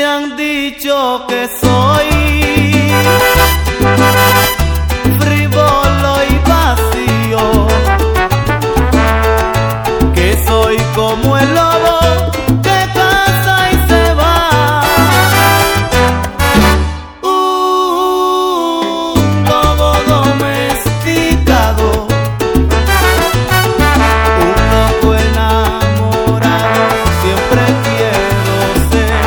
han dicho que soy frívolo y vacío, que soy como el lobo que caza y se va. Un lobo domesticado, un loco enamorado, siempre quiero ser.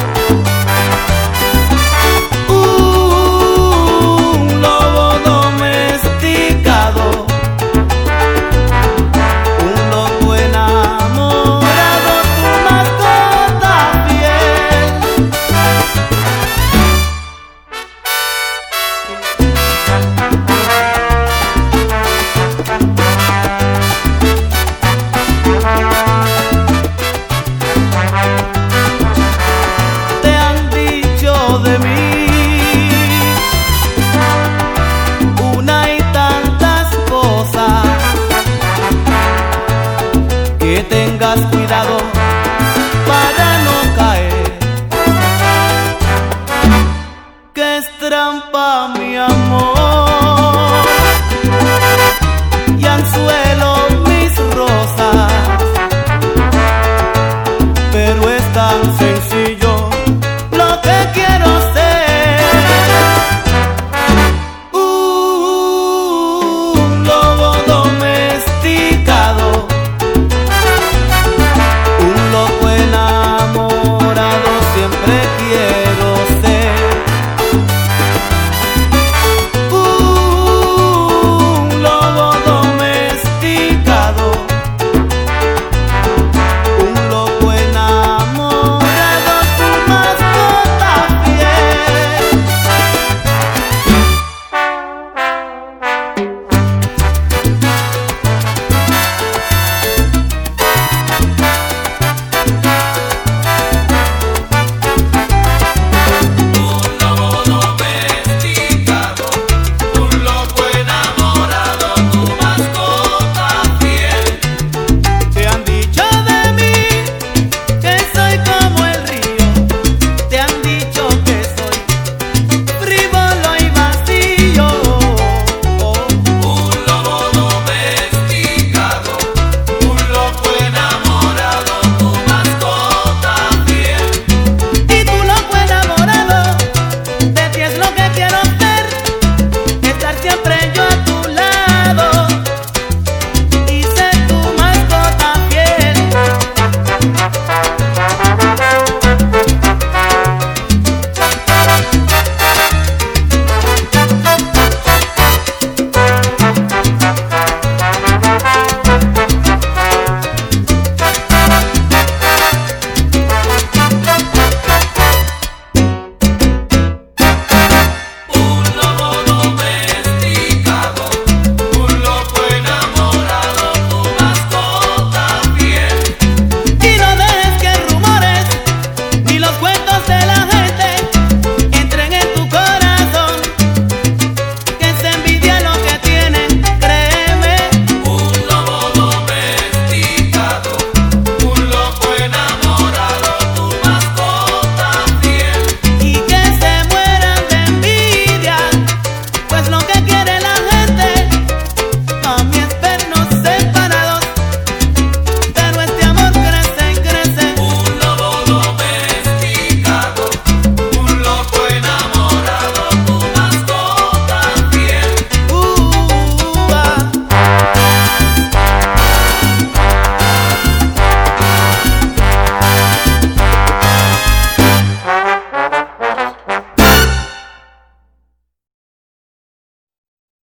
Un lobo domesticado, un loco enamorado, tu mascota fiel. Te han dicho de mí una y tantas cosas, que tengas cuidado para no caer, que es trampa